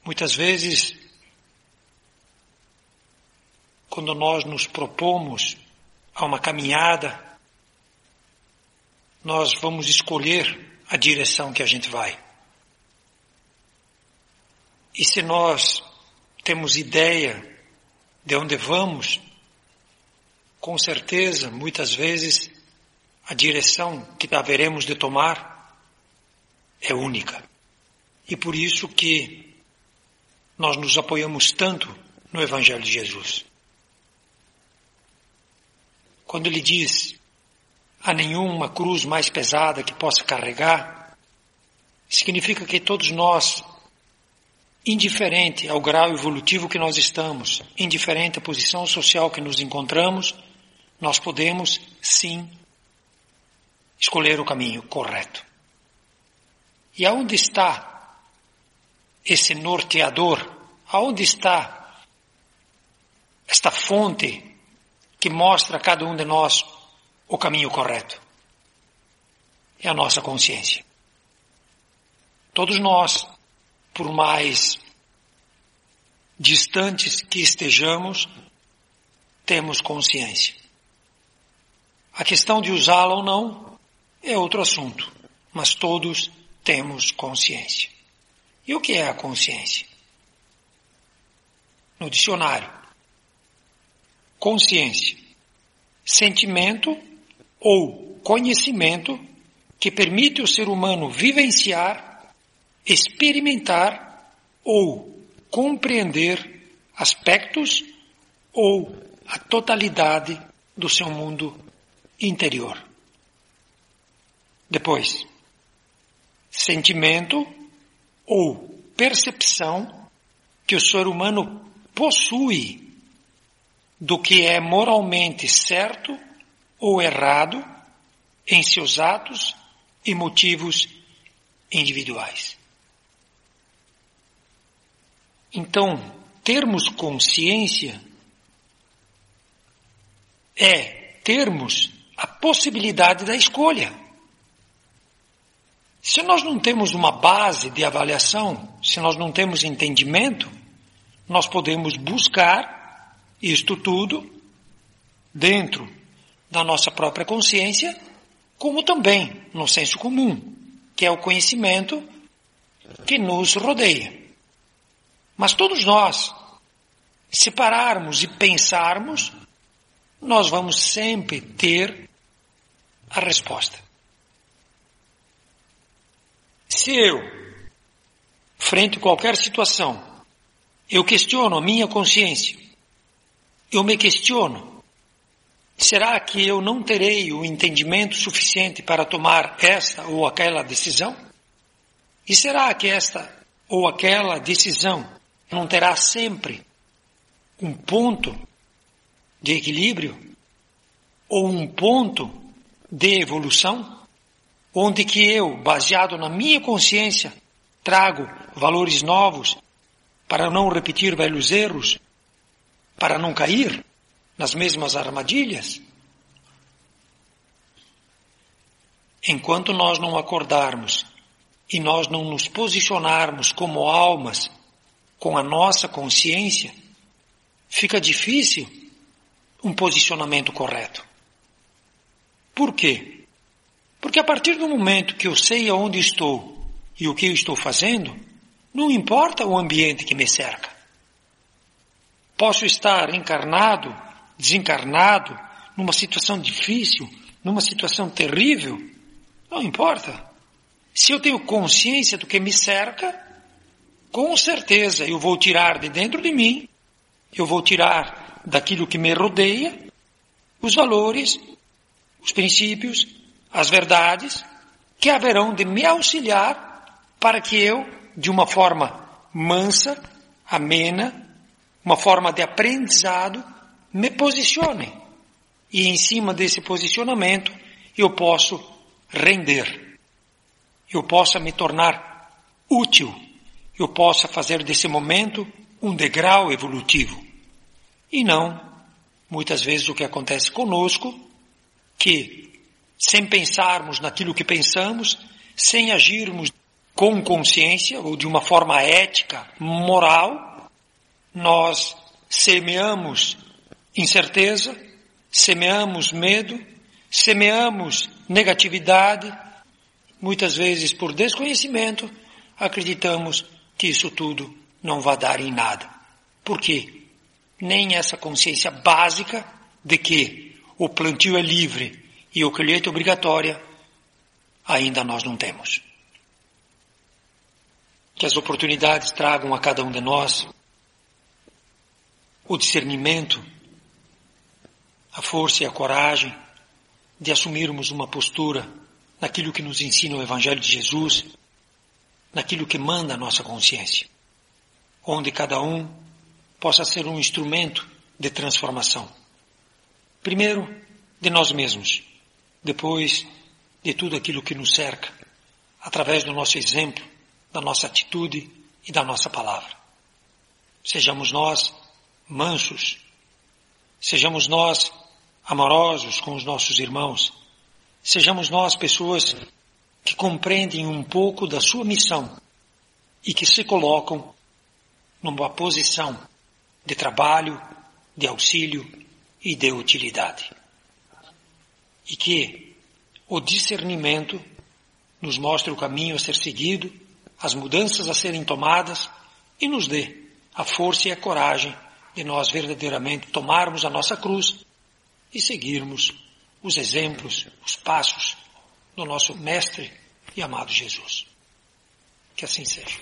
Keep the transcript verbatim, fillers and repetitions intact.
Muitas vezes, quando nós nos propomos a uma caminhada, nós vamos escolher a direção que a gente vai. E se nós temos ideia de onde vamos, com certeza, muitas vezes, a direção que haveremos de tomar é única. E por isso que nós nos apoiamos tanto no Evangelho de Jesus. Quando ele diz, há nenhuma cruz mais pesada que possa carregar, significa que todos nós, indiferente ao grau evolutivo que nós estamos, indiferente à posição social que nos encontramos, nós podemos, sim, escolher o caminho correto. E aonde está esse norteador? Aonde está esta fonte que mostra a cada um de nós o caminho correto? É a nossa consciência. Todos nós, por mais distantes que estejamos, temos consciência. A questão de usá-la ou não é outro assunto, mas todos temos consciência. E o que é a consciência? No dicionário, consciência, sentimento ou conhecimento que permite ao ser humano vivenciar, experimentar ou compreender aspectos ou a totalidade do seu mundo interior. Depois, sentimento ou percepção que o ser humano possui do que é moralmente certo ou errado em seus atos e motivos individuais. Então, termos consciência é termos a possibilidade da escolha. Se nós não temos uma base de avaliação, se nós não temos entendimento, nós podemos buscar isto tudo dentro da nossa própria consciência, como também no senso comum, que é o conhecimento que nos rodeia. Mas todos nós, se pararmos e pensarmos, nós vamos sempre ter a resposta. Se eu, frente a qualquer situação, eu questiono a minha consciência, eu me questiono, será que eu não terei o entendimento suficiente para tomar esta ou aquela decisão? E será que esta ou aquela decisão não terá sempre um ponto de equilíbrio ou um ponto de evolução, onde que eu, baseado na minha consciência, trago valores novos para não repetir velhos erros, para não cair nas mesmas armadilhas? Enquanto nós não acordarmos e nós não nos posicionarmos como almas com a nossa consciência, fica difícil um posicionamento correto. Por quê? Porque a partir do momento que eu sei aonde estou e o que eu estou fazendo, não importa o ambiente que me cerca. Posso estar encarnado, desencarnado, numa situação difícil, numa situação terrível, não importa. Se eu tenho consciência do que me cerca, com certeza eu vou tirar de dentro de mim, eu vou tirar daquilo que me rodeia, os valores, os princípios, as verdades que haverão de me auxiliar para que eu, de uma forma mansa, amena, uma forma de aprendizado, me posicione. E em cima desse posicionamento eu posso render. Eu possa me tornar útil. Eu possa fazer desse momento um degrau evolutivo. E não, muitas vezes, o que acontece conosco, que sem pensarmos naquilo que pensamos, sem agirmos com consciência ou de uma forma ética, moral, nós semeamos incerteza, semeamos medo, semeamos negatividade, muitas vezes por desconhecimento, acreditamos que isso tudo não vai dar em nada. Por quê? Nem essa consciência básica de que o plantio é livre e a colheita é obrigatória, ainda nós não temos. Que as oportunidades tragam a cada um de nós o discernimento, a força e a coragem de assumirmos uma postura naquilo que nos ensina o Evangelho de Jesus, naquilo que manda a nossa consciência, onde cada um possa ser um instrumento de transformação. Primeiro, de nós mesmos, depois de tudo aquilo que nos cerca, através do nosso exemplo, da nossa atitude e da nossa palavra. Sejamos nós mansos, sejamos nós amorosos com os nossos irmãos, sejamos nós pessoas que compreendem um pouco da sua missão e que se colocam numa posição de trabalho, de auxílio e de utilidade. E que o discernimento nos mostre o caminho a ser seguido, as mudanças a serem tomadas e nos dê a força e a coragem de nós verdadeiramente tomarmos a nossa cruz e seguirmos os exemplos, os passos do nosso Mestre e amado Jesus. Que assim seja.